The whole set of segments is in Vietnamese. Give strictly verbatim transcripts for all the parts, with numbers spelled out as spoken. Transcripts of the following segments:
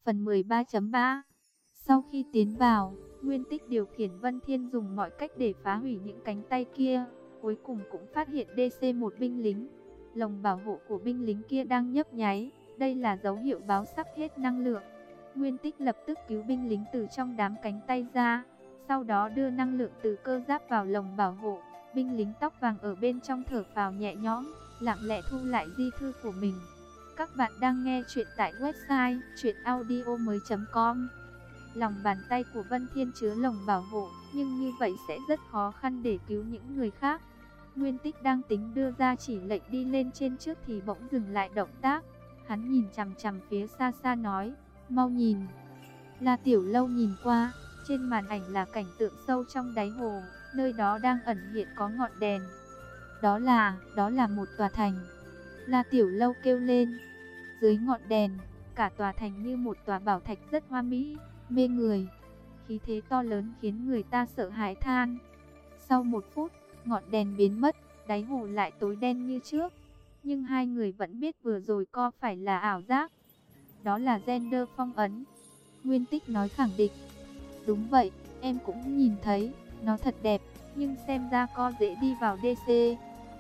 Phần mười ba chấm ba. Sau khi tiến vào, Nguyên Tích điều khiển Vân Thiên dùng mọi cách để phá hủy những cánh tay kia. Cuối cùng cũng phát hiện đê xê một binh lính. Lồng bảo hộ của binh lính kia đang nhấp nháy. Đây là dấu hiệu báo sắp hết năng lượng. Nguyên Tích lập tức cứu binh lính từ trong đám cánh tay ra. Sau đó đưa năng lượng từ cơ giáp vào lồng bảo hộ. Binh lính tóc vàng ở bên trong thở phào nhẹ nhõm, lặng lẽ thu lại di thư của mình. Các bạn đang nghe chuyện tại website truyện audio mới chấm com. Lòng bàn tay của Vân Thiên chứa lồng bảo hộ, nhưng như vậy sẽ rất khó khăn để cứu những người khác. Nguyên Tích đang tính đưa ra chỉ lệnh đi lên trên trước thì bỗng dừng lại động tác. Hắn nhìn chằm chằm phía xa xa nói, mau nhìn. La Tiểu Lâu nhìn qua, trên màn ảnh là cảnh tượng sâu trong đáy hồ, nơi đó đang ẩn hiện có ngọn đèn. Đó là, đó là một tòa thành. La Tiểu Lâu kêu lên. Dưới ngọn đèn, cả tòa thành như một tòa bảo thạch rất hoa mỹ, mê người. Khí thế to lớn khiến người ta sợ hãi than. Sau một phút, ngọn đèn biến mất, đáy hồ lại tối đen như trước. Nhưng hai người vẫn biết vừa rồi có phải là ảo giác. Đó là Gender phong ấn. Nguyên Tích nói khẳng định. Đúng vậy, em cũng nhìn thấy, nó thật đẹp, nhưng xem ra có dễ đi vào đê xê.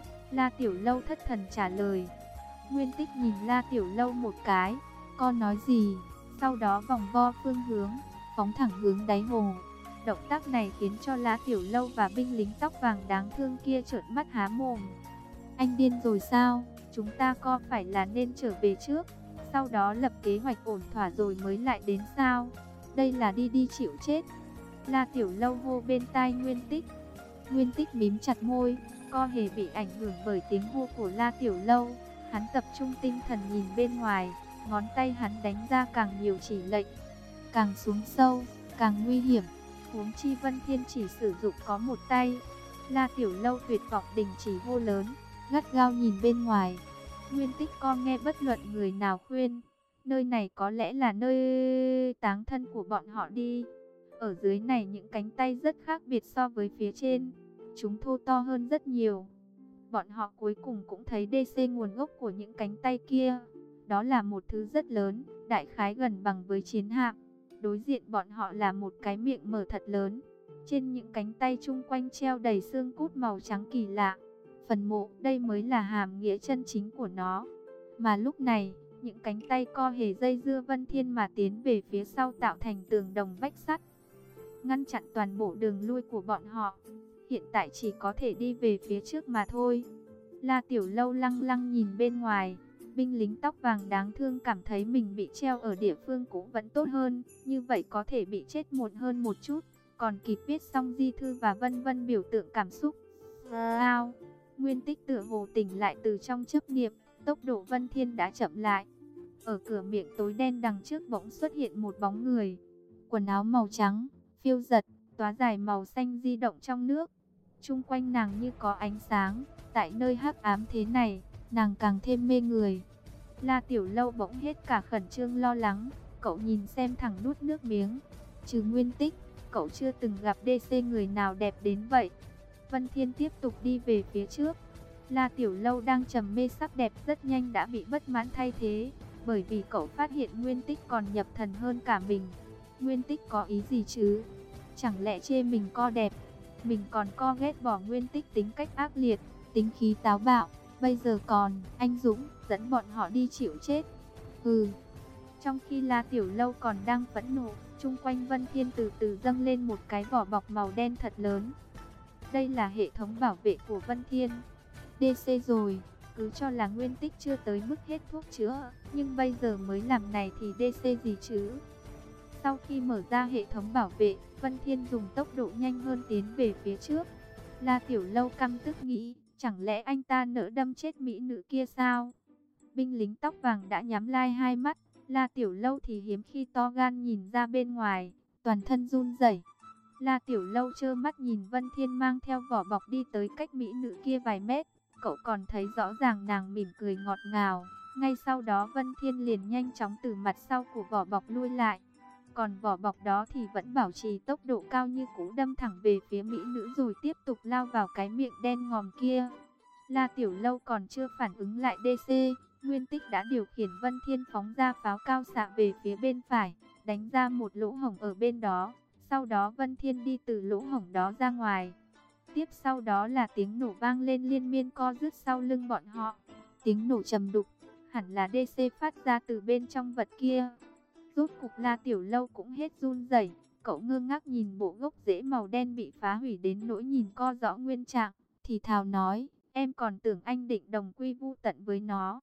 La Tiểu Lâu thất thần trả lời. Nguyên Tích nhìn La Tiểu Lâu một cái, con nói gì, sau đó vòng vo phương hướng, phóng thẳng hướng đáy hồ. Động tác này khiến cho La Tiểu Lâu và binh lính tóc vàng đáng thương kia trợn mắt há mồm. Anh điên rồi sao, chúng ta có phải là nên trở về trước, sau đó lập kế hoạch ổn thỏa rồi mới lại đến sao? Đây là đi đi chịu chết. La Tiểu Lâu hô bên tai Nguyên Tích. Nguyên Tích mím chặt môi, co hề bị ảnh hưởng bởi tiếng hô của La Tiểu Lâu. Hắn tập trung tinh thần nhìn bên ngoài, ngón tay hắn đánh ra càng nhiều chỉ lệnh. Càng xuống sâu, càng nguy hiểm. Huống chi Vân Thiên chỉ sử dụng có một tay. La Tiểu Lâu tuyệt vọng đình chỉ hô lớn, gắt gao nhìn bên ngoài. Nguyên Tích co nghe bất luận người nào khuyên. Nơi này có lẽ là nơi táng thân của bọn họ đi. Ở dưới này những cánh tay rất khác biệt so với phía trên. Chúng thô to hơn rất nhiều. Bọn họ cuối cùng cũng thấy đê xê nguồn gốc của những cánh tay kia. Đó là một thứ rất lớn, đại khái gần bằng với chiến hạm. Đối diện bọn họ là một cái miệng mở thật lớn. Trên những cánh tay chung quanh treo đầy xương cốt màu trắng kỳ lạ. Phần mộ, đây mới là hàm nghĩa chân chính của nó. Mà lúc này, những cánh tay co hề dây dưa Vân Thiên mà tiến về phía sau tạo thành tường đồng vách sắt, ngăn chặn toàn bộ đường lui của bọn họ. Hiện tại chỉ có thể đi về phía trước mà thôi. La Tiểu Lâu lăng lăng nhìn bên ngoài. Binh lính tóc vàng đáng thương cảm thấy mình bị treo ở địa phương cũ vẫn tốt hơn. Như vậy có thể bị chết muộn hơn một chút. Còn kịp viết xong di thư và vân vân biểu tượng cảm xúc. Wow! Nguyên Tích tựa hồ tỉnh lại từ trong chấp niệm. Tốc độ Vân Thiên đã chậm lại. Ở cửa miệng tối đen đằng trước bỗng xuất hiện một bóng người. Quần áo màu trắng, phiêu giật, tóa dài màu xanh di động trong nước. Chung quanh nàng như có ánh sáng. Tại nơi hắc ám thế này, nàng càng thêm mê người. La Tiểu Lâu bỗng hết cả khẩn trương lo lắng. Cậu nhìn xem thẳng nuốt nước miếng. Trừ Nguyên Tích, cậu chưa từng gặp đê xê người nào đẹp đến vậy. Vân Thiên tiếp tục đi về phía trước. La Tiểu Lâu đang trầm mê sắc đẹp rất nhanh đã bị bất mãn thay thế. Bởi vì cậu phát hiện Nguyên Tích còn nhập thần hơn cả mình. Nguyên Tích có ý gì chứ? Chẳng lẽ chê mình co đẹp? Mình còn co ghét bỏ Nguyên Tích tính cách ác liệt, tính khí táo bạo. Bây giờ còn anh Dũng dẫn bọn họ đi chịu chết. Hừ. Trong khi La Tiểu Lâu còn đang phẫn nộ, chung quanh Vân Thiên từ từ dâng lên một cái vỏ bọc màu đen thật lớn. Đây là hệ thống bảo vệ của Vân Thiên. đê xê rồi, cứ cho là Nguyên Tích chưa tới mức hết thuốc chữa, nhưng bây giờ mới làm này thì đê xê gì chứ? Sau khi mở ra hệ thống bảo vệ, Vân Thiên dùng tốc độ nhanh hơn tiến về phía trước. La Tiểu Lâu căm tức nghĩ, chẳng lẽ anh ta nỡ đâm chết mỹ nữ kia sao? Binh lính tóc vàng đã nhắm lai hai mắt, La Tiểu Lâu thì hiếm khi to gan nhìn ra bên ngoài, toàn thân run rẩy. La Tiểu Lâu trơ mắt nhìn Vân Thiên mang theo vỏ bọc đi tới cách mỹ nữ kia vài mét. Cậu còn thấy rõ ràng nàng mỉm cười ngọt ngào. Ngay sau đó Vân Thiên liền nhanh chóng từ mặt sau của vỏ bọc lui lại. Còn vỏ bọc đó thì vẫn bảo trì tốc độ cao như cũ đâm thẳng về phía mỹ nữ rồi tiếp tục lao vào cái miệng đen ngòm kia. La Tiểu Lâu còn chưa phản ứng lại đê xê, Nguyên Tích đã điều khiển Vân Thiên phóng ra pháo cao xạ về phía bên phải, đánh ra một lỗ hổng ở bên đó. Sau đó Vân Thiên đi từ lỗ hổng đó ra ngoài. Tiếp sau đó là tiếng nổ vang lên liên miên co rút sau lưng bọn họ. Tiếng nổ trầm đục, hẳn là đê xê phát ra từ bên trong vật kia. Rốt cục La Tiểu Lâu cũng hết run rẩy, cậu ngơ ngác nhìn bộ gốc rễ màu đen bị phá hủy đến nỗi nhìn co rõ nguyên trạng, thì thào nói, em còn tưởng anh định đồng quy vu tận với nó.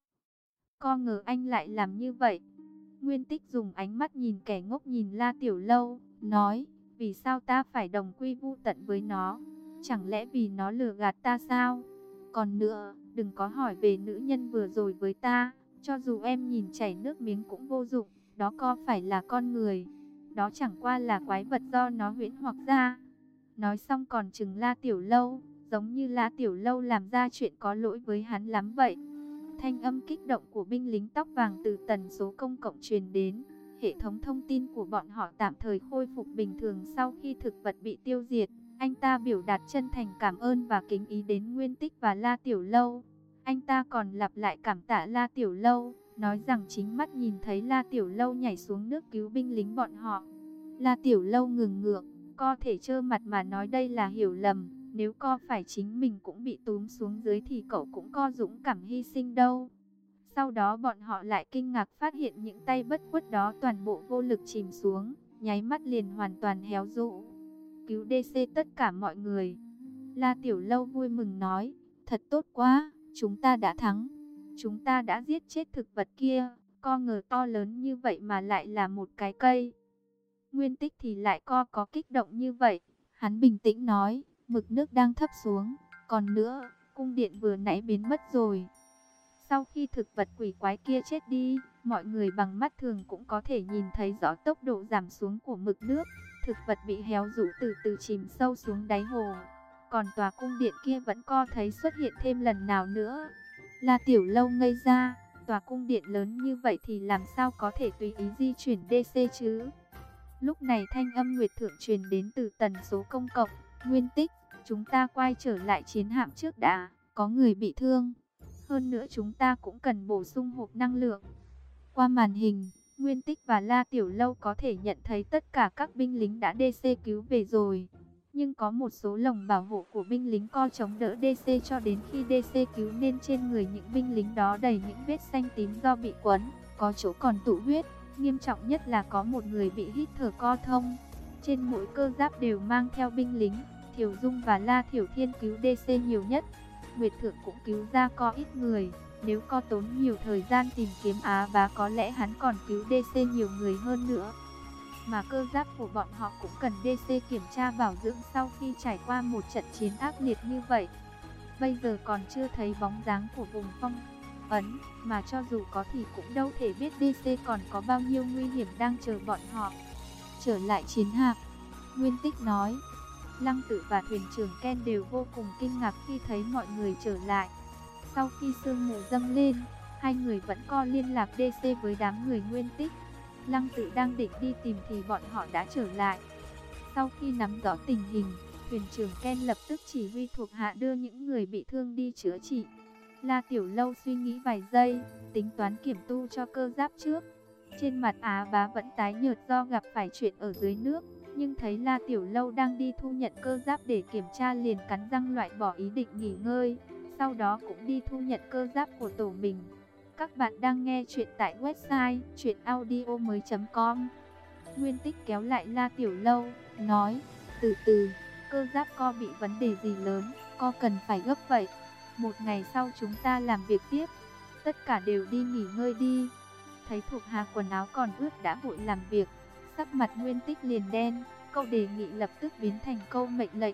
Co ngờ anh lại làm như vậy. Nguyên Tích dùng ánh mắt nhìn kẻ ngốc nhìn La Tiểu Lâu, nói, vì sao ta phải đồng quy vu tận với nó? Chẳng lẽ vì nó lừa gạt ta sao? Còn nữa, đừng có hỏi về nữ nhân vừa rồi với ta, cho dù em nhìn chảy nước miếng cũng vô dụng, đó có phải là con người? Đó chẳng qua là quái vật do nó huyễn hoặc ra. Nói xong còn chừng La Tiểu Lâu, giống như La Tiểu Lâu làm ra chuyện có lỗi với hắn lắm vậy. Thanh âm kích động của binh lính tóc vàng từ tần số công cộng truyền đến. Hệ thống thông tin của bọn họ tạm thời khôi phục bình thường sau khi thực vật bị tiêu diệt. Anh ta biểu đạt chân thành cảm ơn và kính ý đến Nguyên Tích và La Tiểu Lâu. Anh ta còn lặp lại cảm tạ La Tiểu Lâu, nói rằng chính mắt nhìn thấy La Tiểu Lâu nhảy xuống nước cứu binh lính bọn họ. La Tiểu Lâu ngừng ngượng, co thể trơ mặt mà nói đây là hiểu lầm. Nếu co phải chính mình cũng bị túm xuống dưới thì cậu cũng co dũng cảm hy sinh đâu. Sau đó bọn họ lại kinh ngạc phát hiện những tay bất khuất đó toàn bộ vô lực chìm xuống, nháy mắt liền hoàn toàn héo rũ. Cứu đê xê tất cả mọi người. La Tiểu Lâu vui mừng nói, thật tốt quá, chúng ta đã thắng. Chúng ta đã giết chết thực vật kia, co ngờ to lớn như vậy mà lại là một cái cây. Nguyên Tích thì lại co có kích động như vậy. Hắn bình tĩnh nói, mực nước đang thấp xuống, còn nữa, cung điện vừa nãy biến mất rồi. Sau khi thực vật quỷ quái kia chết đi, mọi người bằng mắt thường cũng có thể nhìn thấy rõ tốc độ giảm xuống của mực nước. Thực vật bị héo rũ từ từ chìm sâu xuống đáy hồ. Còn tòa cung điện kia vẫn co thấy xuất hiện thêm lần nào nữa. La Tiểu Lâu ngây ra, tòa cung điện lớn như vậy thì làm sao có thể tùy ý di chuyển đê xê chứ? Lúc này thanh âm Nguyệt Thượng truyền đến từ tần số công cộng. Nguyên Tích, chúng ta quay trở lại chiến hạm trước đã, có người bị thương. Hơn nữa chúng ta cũng cần bổ sung hộp năng lượng. Qua màn hình, Nguyên Tích và La Tiểu Lâu có thể nhận thấy tất cả các binh lính đã đê xê cứu về rồi. Nhưng có một số lồng bảo hộ của binh lính co chống đỡ đê xê cho đến khi đê xê cứu nên trên người những binh lính đó đầy những vết xanh tím do bị quấn, có chỗ còn tụ huyết. Nghiêm trọng nhất là có một người bị hít thở co thông. Trên mỗi cơ giáp đều mang theo binh lính. Thiểu Dung và La Thiểu Thiên cứu đê xê nhiều nhất. Nguyệt Thượng cũng cứu ra co ít người. Nếu co tốn nhiều thời gian tìm kiếm Á Bá có lẽ hắn còn cứu đê xê nhiều người hơn nữa. Mà cơ giáp của bọn họ cũng cần đê xê kiểm tra bảo dưỡng sau khi trải qua một trận chiến ác liệt như vậy. Bây giờ còn chưa thấy bóng dáng của vùng phong ấn, mà cho dù có thì cũng đâu thể biết đê xê còn có bao nhiêu nguy hiểm đang chờ bọn họ. Trở lại chiến hạm, Nguyên Tích nói. Lăng Tự và thuyền trưởng Ken đều vô cùng kinh ngạc khi thấy mọi người trở lại. Sau khi sương mù dâng lên, hai người vẫn co liên lạc đê xê với đám người Nguyên Tích. Lăng Tự đang định đi tìm thì bọn họ đã trở lại. Sau khi nắm rõ tình hình, thuyền trưởng Ken lập tức chỉ huy thuộc hạ đưa những người bị thương đi chữa trị. La Tiểu Lâu suy nghĩ vài giây, tính toán kiểm tu cho cơ giáp trước. Trên mặt Á Bá vẫn tái nhợt do gặp phải chuyện ở dưới nước, nhưng thấy La Tiểu Lâu đang đi thu nhận cơ giáp để kiểm tra liền cắn răng loại bỏ ý định nghỉ ngơi. Sau đó cũng đi thu nhận cơ giáp của tổ mình. Các bạn đang nghe chuyện tại website truyện audio mới chấm com. Nguyên Tích kéo lại La Tiểu Lâu, nói, từ từ, cơ giáp co bị vấn đề gì lớn, co cần phải gấp vậy. Một ngày sau chúng ta làm việc tiếp, tất cả đều đi nghỉ ngơi đi. Thấy thuộc hạ quần áo còn ướt đã vội làm việc, sắc mặt Nguyên Tích liền đen, câu đề nghị lập tức biến thành câu mệnh lệnh.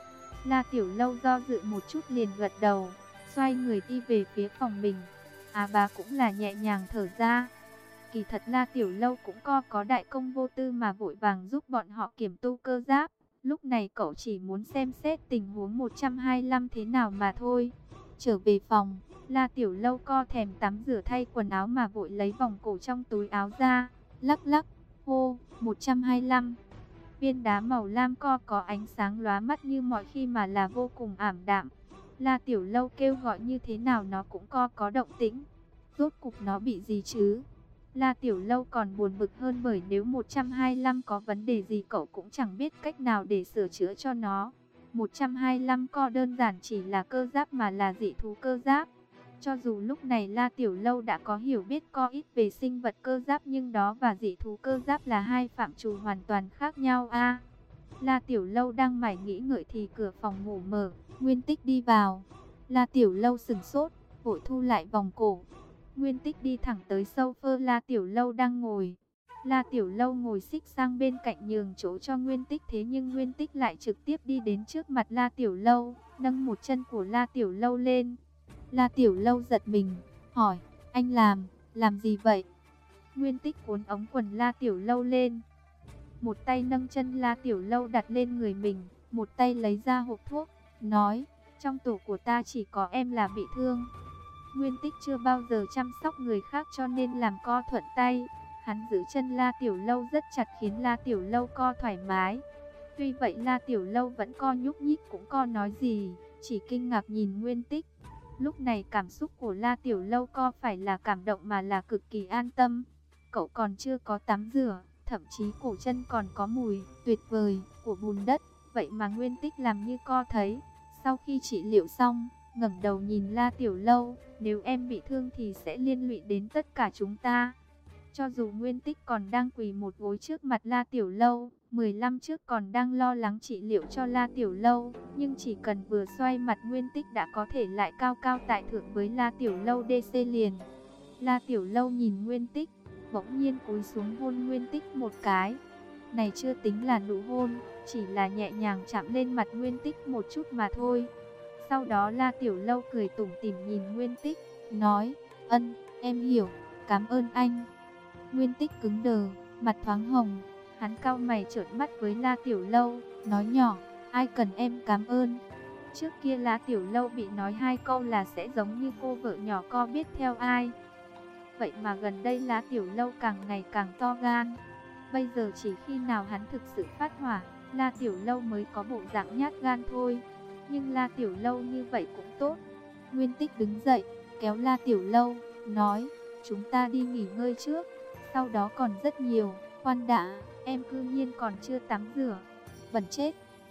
La Tiểu Lâu do dự một chút liền gật đầu, xoay người đi về phía phòng mình. Á Bá cũng là nhẹ nhàng thở ra. Kỳ thật La Tiểu Lâu cũng co có đại công vô tư mà vội vàng giúp bọn họ kiểm tu cơ giáp. Lúc này cậu chỉ muốn xem xét tình huống một trăm hai mươi lăm thế nào mà thôi. Trở về phòng, La Tiểu Lâu co thèm tắm rửa thay quần áo mà vội lấy vòng cổ trong túi áo ra, lắc lắc, hô, một trăm hai mươi lăm. Viên đá màu lam co có ánh sáng lóa mắt như mọi khi mà là vô cùng ảm đạm. La Tiểu Lâu kêu gọi như thế nào nó cũng co có động tĩnh. Rốt cục nó bị gì chứ? La Tiểu Lâu còn buồn bực hơn bởi nếu một trăm hai mươi lăm có vấn đề gì cậu cũng chẳng biết cách nào để sửa chữa cho nó. một trăm hai mươi lăm co đơn giản chỉ là cơ giáp mà là dị thú cơ giáp. Cho dù lúc này La Tiểu Lâu đã có hiểu biết co ít về sinh vật cơ giáp nhưng đó và dị thú cơ giáp là hai phạm trù hoàn toàn khác nhau a. À, La Tiểu Lâu đang mải nghĩ ngợi thì cửa phòng ngủ mở, Nguyên Tích đi vào. La Tiểu Lâu sừng sốt, vội thu lại vòng cổ. Nguyên Tích đi thẳng tới sofa La Tiểu Lâu đang ngồi. La Tiểu Lâu ngồi xích sang bên cạnh nhường chỗ cho Nguyên Tích, thế nhưng Nguyên Tích lại trực tiếp đi đến trước mặt La Tiểu Lâu, nâng một chân của La Tiểu Lâu lên. La Tiểu Lâu giật mình, hỏi, anh làm, làm gì vậy? Nguyên Tích cuốn ống quần La Tiểu Lâu lên. Một tay nâng chân La Tiểu Lâu đặt lên người mình, một tay lấy ra hộp thuốc, nói, trong tổ của ta chỉ có em là bị thương. Nguyên Tích chưa bao giờ chăm sóc người khác cho nên làm co thuận tay. Hắn giữ chân La Tiểu Lâu rất chặt khiến La Tiểu Lâu co thoải mái. Tuy vậy La Tiểu Lâu vẫn co nhúc nhích cũng co nói gì, chỉ kinh ngạc nhìn Nguyên Tích. Lúc này cảm xúc của La Tiểu Lâu co phải là cảm động mà là cực kỳ an tâm. Cậu còn chưa có tắm rửa, thậm chí cổ chân còn có mùi tuyệt vời của bùn đất. Vậy mà Nguyên Tích làm như co thấy. Sau khi trị liệu xong, ngẩng đầu nhìn La Tiểu Lâu, nếu em bị thương thì sẽ liên lụy đến tất cả chúng ta. Cho dù Nguyên Tích còn đang quỳ một gối trước mặt La Tiểu Lâu, mười lăm trước còn đang lo lắng trị liệu cho La Tiểu Lâu, nhưng chỉ cần vừa xoay mặt Nguyên Tích đã có thể lại cao cao tại thượng với La Tiểu Lâu đê xê liền. La Tiểu Lâu nhìn Nguyên Tích, bỗng nhiên cúi xuống hôn Nguyên Tích một cái. Này chưa tính là nụ hôn, chỉ là nhẹ nhàng chạm lên mặt Nguyên Tích một chút mà thôi. Sau đó La Tiểu Lâu cười tủm tỉm nhìn Nguyên Tích, nói, ân, em hiểu, cảm ơn anh. Nguyên Tích cứng đờ, mặt thoáng hồng, hắn cau mày trợn mắt với La Tiểu Lâu, nói nhỏ, ai cần em cảm ơn. Trước kia La Tiểu Lâu bị nói hai câu là sẽ giống như cô vợ nhỏ co biết theo ai. Vậy mà gần đây La Tiểu Lâu càng ngày càng to gan. Bây giờ chỉ khi nào hắn thực sự phát hỏa, La Tiểu Lâu mới có bộ dạng nhát gan thôi. Nhưng La Tiểu Lâu như vậy cũng tốt. Nguyên Tích đứng dậy, kéo La Tiểu Lâu, nói, chúng ta đi nghỉ ngơi trước. Sau đó còn rất nhiều, khoan đã, em cư nhiên còn chưa tắm rửa, bẩn chết.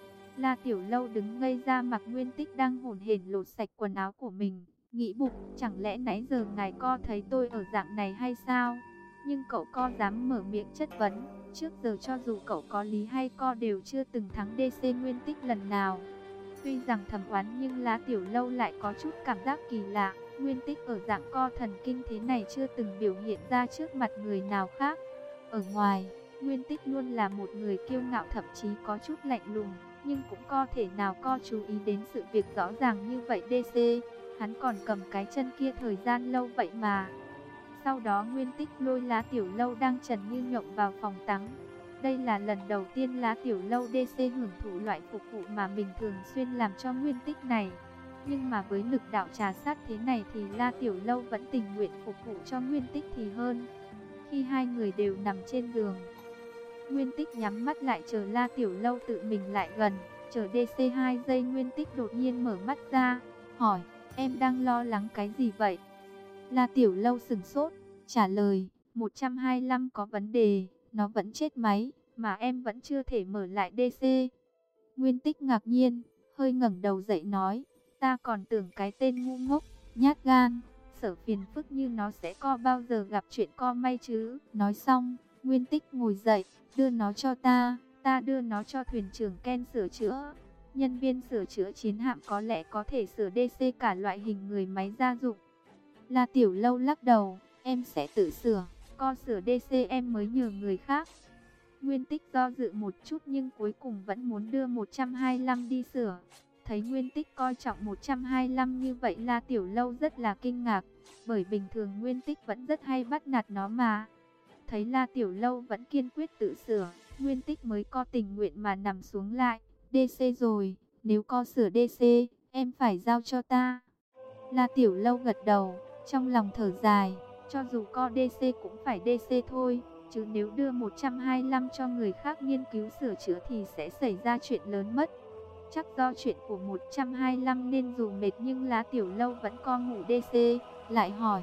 La Tiểu Lâu đứng ngây ra mặc Nguyên Tích đang hổn hển lột sạch quần áo của mình, nghĩ bụng, chẳng lẽ nãy giờ ngài co thấy tôi ở dạng này hay sao? Nhưng cậu co dám mở miệng chất vấn, trước giờ cho dù cậu có lý hay co đều chưa từng thắng đê xê Nguyên Tích lần nào. Tuy rằng thầm oán nhưng La Tiểu Lâu lại có chút cảm giác kỳ lạ. Nguyên Tích ở dạng co thần kinh thế này chưa từng biểu hiện ra trước mặt người nào khác. Ở ngoài, Nguyên Tích luôn là một người kiêu ngạo thậm chí có chút lạnh lùng, nhưng cũng có thể nào co chú ý đến sự việc rõ ràng như vậy đê xê. Hắn còn cầm cái chân kia thời gian lâu vậy mà. Sau đó Nguyên Tích lôi La Tiểu Lâu đang trần như nhộng vào phòng tắm. Đây là lần đầu tiên La Tiểu Lâu đê xê hưởng thụ loại phục vụ mà mình thường xuyên làm cho Nguyên Tích này. Nhưng mà với lực đạo trà sát thế này thì La Tiểu Lâu vẫn tình nguyện phục vụ cho Nguyên Tích thì hơn. Khi hai người đều nằm trên giường, Nguyên Tích nhắm mắt lại chờ La Tiểu Lâu tự mình lại gần. Chờ đê xê hai giây Nguyên Tích đột nhiên mở mắt ra, hỏi, em đang lo lắng cái gì vậy? La Tiểu Lâu sừng sốt, trả lời, một trăm hai mươi lăm có vấn đề, nó vẫn chết máy, mà em vẫn chưa thể mở lại đê xê. Nguyên Tích ngạc nhiên, hơi ngẩng đầu dậy nói, ta còn tưởng cái tên ngu ngốc, nhát gan, sở phiền phức như nó sẽ co bao giờ gặp chuyện co may chứ. Nói xong, Nguyên Tích ngồi dậy, đưa nó cho ta, ta đưa nó cho thuyền trưởng Ken sửa chữa. Nhân viên sửa chữa chiến hạm có lẽ có thể sửa đê xê cả loại hình người máy gia dụng. La Tiểu Lâu lắc đầu, em sẽ tự sửa, co sửa đê xê em mới nhờ người khác. Nguyên Tích do dự một chút nhưng cuối cùng vẫn muốn đưa một trăm hai mươi lăm đi sửa. Thấy Nguyên Tích coi trọng một trăm hai mươi lăm như vậy La Tiểu Lâu rất là kinh ngạc, bởi bình thường Nguyên Tích vẫn rất hay bắt nạt nó mà. Thấy La Tiểu Lâu vẫn kiên quyết tự sửa, Nguyên Tích mới co tình nguyện mà nằm xuống lại. đê xê rồi, nếu co sửa đê xê, em phải giao cho ta. La Tiểu Lâu gật đầu, trong lòng thở dài, cho dù co đê xê cũng phải đê xê thôi, chứ nếu đưa một trăm hai mươi lăm cho người khác nghiên cứu sửa chữa thì sẽ xảy ra chuyện lớn mất. Chắc do chuyện của một trăm hai mươi lăm nên dù mệt nhưng La Tiểu Lâu vẫn co ngủ đê xê, lại hỏi,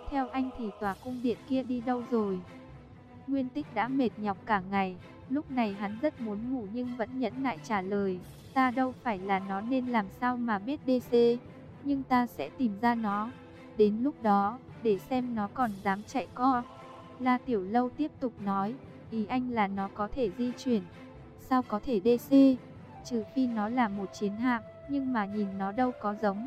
theo anh thì tòa cung điện kia đi đâu rồi? Nguyên Tích đã mệt nhọc cả ngày, lúc này hắn rất muốn ngủ nhưng vẫn nhẫn nại trả lời, ta đâu phải là nó nên làm sao mà biết đê xê, nhưng ta sẽ tìm ra nó, đến lúc đó, để xem nó còn dám chạy co. La Tiểu Lâu tiếp tục nói, ý anh là nó có thể di chuyển, sao có thể đê xê, trừ phi nó là một chiến hạm, nhưng mà nhìn nó đâu có giống.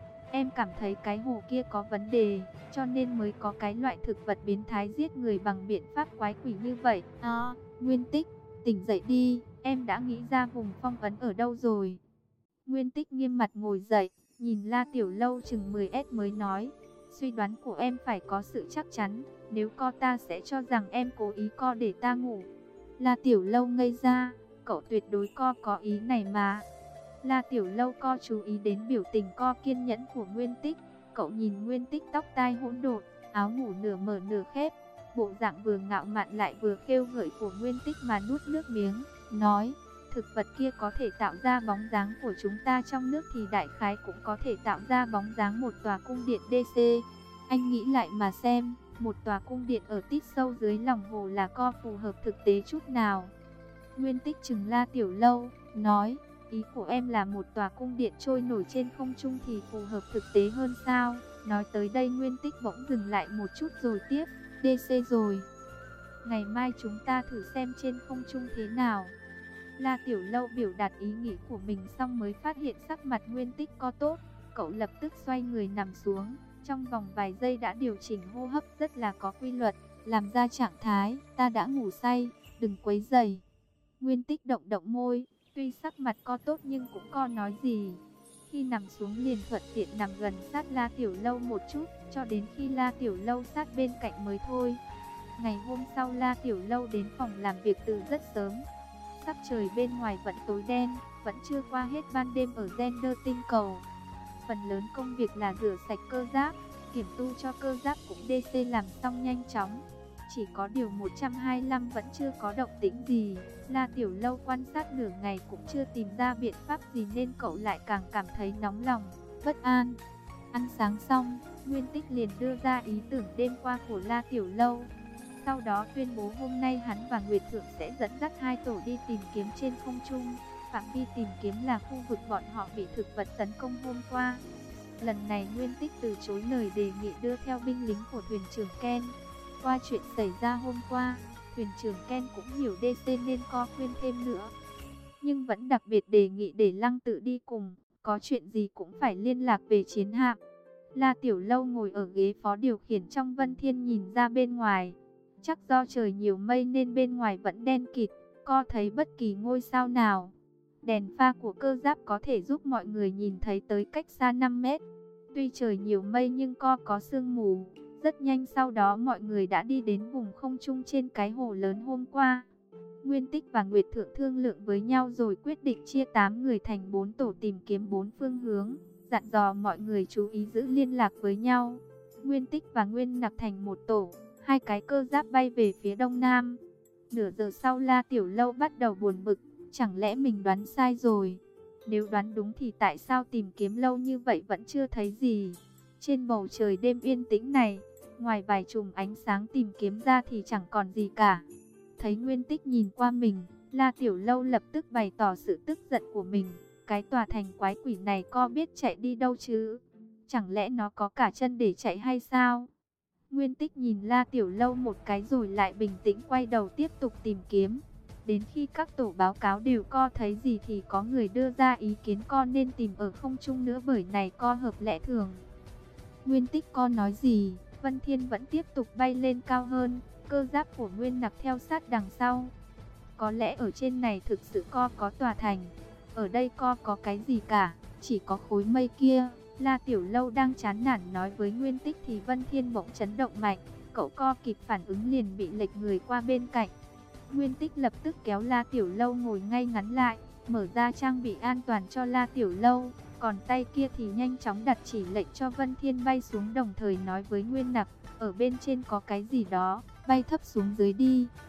Em cảm thấy cái hồ kia có vấn đề, cho nên mới có cái loại thực vật biến thái giết người bằng biện pháp quái quỷ như vậy. À, Nguyên Tích, tỉnh dậy đi, em đã nghĩ ra vùng phong ấn ở đâu rồi. Nguyên Tích nghiêm mặt ngồi dậy, nhìn La Tiểu Lâu chừng mười mét mới nói, suy đoán của em phải có sự chắc chắn, nếu co ta sẽ cho rằng em cố ý co để ta ngủ. La Tiểu Lâu ngây ra, cậu tuyệt đối co có ý này mà. La Tiểu Lâu co chú ý đến biểu tình co kiên nhẫn của Nguyên Tích, cậu nhìn Nguyên Tích tóc tai hỗn độn, áo ngủ nửa mở nửa khép, bộ dạng vừa ngạo mạn lại vừa khêu gợi của Nguyên Tích mà nuốt nước miếng, nói, thực vật kia có thể tạo ra bóng dáng của chúng ta trong nước thì đại khái cũng có thể tạo ra bóng dáng một tòa cung điện đê xê. Anh nghĩ lại mà xem, một tòa cung điện ở tít sâu dưới lòng hồ là co phù hợp thực tế chút nào. Nguyên Tích chừng La Tiểu Lâu, nói, ý của em là một tòa cung điện trôi nổi trên không trung thì phù hợp thực tế hơn sao? Nói tới đây Nguyên Tích bỗng dừng lại một chút rồi tiếp, đê xê rồi. Ngày mai chúng ta thử xem trên không trung thế nào. La Tiểu Lâu biểu đạt ý nghĩ của mình xong mới phát hiện sắc mặt Nguyên Tích có tốt. Cậu lập tức xoay người nằm xuống, trong vòng vài giây đã điều chỉnh hô hấp rất là có quy luật, làm ra trạng thái, ta đã ngủ say, đừng quấy rầy. Nguyên Tích động động môi, tuy sắc mặt co tốt nhưng cũng co nói gì. Khi nằm xuống liền thuận tiện nằm gần sát La Tiểu Lâu một chút, cho đến khi La Tiểu Lâu sát bên cạnh mới thôi. Ngày hôm sau La Tiểu Lâu đến phòng làm việc từ rất sớm. Sắc trời bên ngoài vẫn tối đen, vẫn chưa qua hết ban đêm ở Gender tinh cầu. Phần lớn công việc là rửa sạch cơ giáp, kiểm tu cho cơ giáp cũng đê xê làm xong nhanh chóng. Chỉ có điều một trăm hai mươi lăm vẫn chưa có động tĩnh gì. La Tiểu Lâu quan sát nửa ngày cũng chưa tìm ra biện pháp gì nên cậu lại càng cảm thấy nóng lòng, bất an. Ăn sáng xong, Nguyên Tích liền đưa ra ý tưởng đêm qua của La Tiểu Lâu. Sau đó tuyên bố hôm nay hắn và Nguyệt Thượng sẽ dẫn dắt hai tổ đi tìm kiếm trên không trung. Phạm vi tìm kiếm là khu vực bọn họ bị thực vật tấn công hôm qua. Lần này Nguyên Tích từ chối lời đề nghị đưa theo binh lính của thuyền trưởng Ken. Qua chuyện xảy ra hôm qua, thuyền trưởng Ken cũng hiểu đê xê nên co khuyên thêm nữa. Nhưng vẫn đặc biệt đề nghị để Lăng Tự đi cùng, có chuyện gì cũng phải liên lạc về chiến hạm. La Tiểu Lâu ngồi ở ghế phó điều khiển trong Vân Thiên nhìn ra bên ngoài. Chắc do trời nhiều mây nên bên ngoài vẫn đen kịt, co thấy bất kỳ ngôi sao nào. Đèn pha của cơ giáp có thể giúp mọi người nhìn thấy tới cách xa năm mét. Tuy trời nhiều mây nhưng co có sương mù. Rất nhanh sau đó mọi người đã đi đến vùng không trung trên cái hồ lớn hôm qua. Nguyên Tích và Nguyệt Thượng thương lượng với nhau rồi quyết định chia tám người thành bốn tổ tìm kiếm bốn phương hướng, dặn dò mọi người chú ý giữ liên lạc với nhau. Nguyên Tích và Nguyên Nặc thành một tổ, hai cái cơ giáp bay về phía đông nam. Nửa giờ sau La Tiểu Lâu bắt đầu buồn bực, chẳng lẽ mình đoán sai rồi? Nếu đoán đúng thì tại sao tìm kiếm lâu như vậy vẫn chưa thấy gì? Trên bầu trời đêm yên tĩnh này, ngoài vài chùm ánh sáng tìm kiếm ra thì chẳng còn gì cả. Thấy Nguyên Tích nhìn qua mình, La Tiểu Lâu lập tức bày tỏ sự tức giận của mình. Cái tòa thành quái quỷ này co biết chạy đi đâu chứ? Chẳng lẽ nó có cả chân để chạy hay sao? Nguyên Tích nhìn La Tiểu Lâu một cái rồi lại bình tĩnh quay đầu tiếp tục tìm kiếm. Đến khi các tổ báo cáo đều co thấy gì thì có người đưa ra ý kiến co nên tìm ở không trung nữa bởi này co hợp lẽ thường. Nguyên Tích co nói gì, Vân Thiên vẫn tiếp tục bay lên cao hơn, cơ giáp của Nguyên Nặc theo sát đằng sau. Có lẽ ở trên này thực sự co có tòa thành, ở đây co có cái gì cả, chỉ có khối mây kia. La Tiểu Lâu đang chán nản nói với Nguyên Tích thì Vân Thiên bỗng chấn động mạnh, cậu co kịp phản ứng liền bị lệch người qua bên cạnh. Nguyên Tích lập tức kéo La Tiểu Lâu ngồi ngay ngắn lại, mở ra trang bị an toàn cho La Tiểu Lâu, còn tay kia thì nhanh chóng đặt chỉ lệnh cho Vân Thiên bay xuống đồng thời nói với Nguyên Nặc, ở bên trên có cái gì đó, bay thấp xuống dưới đi.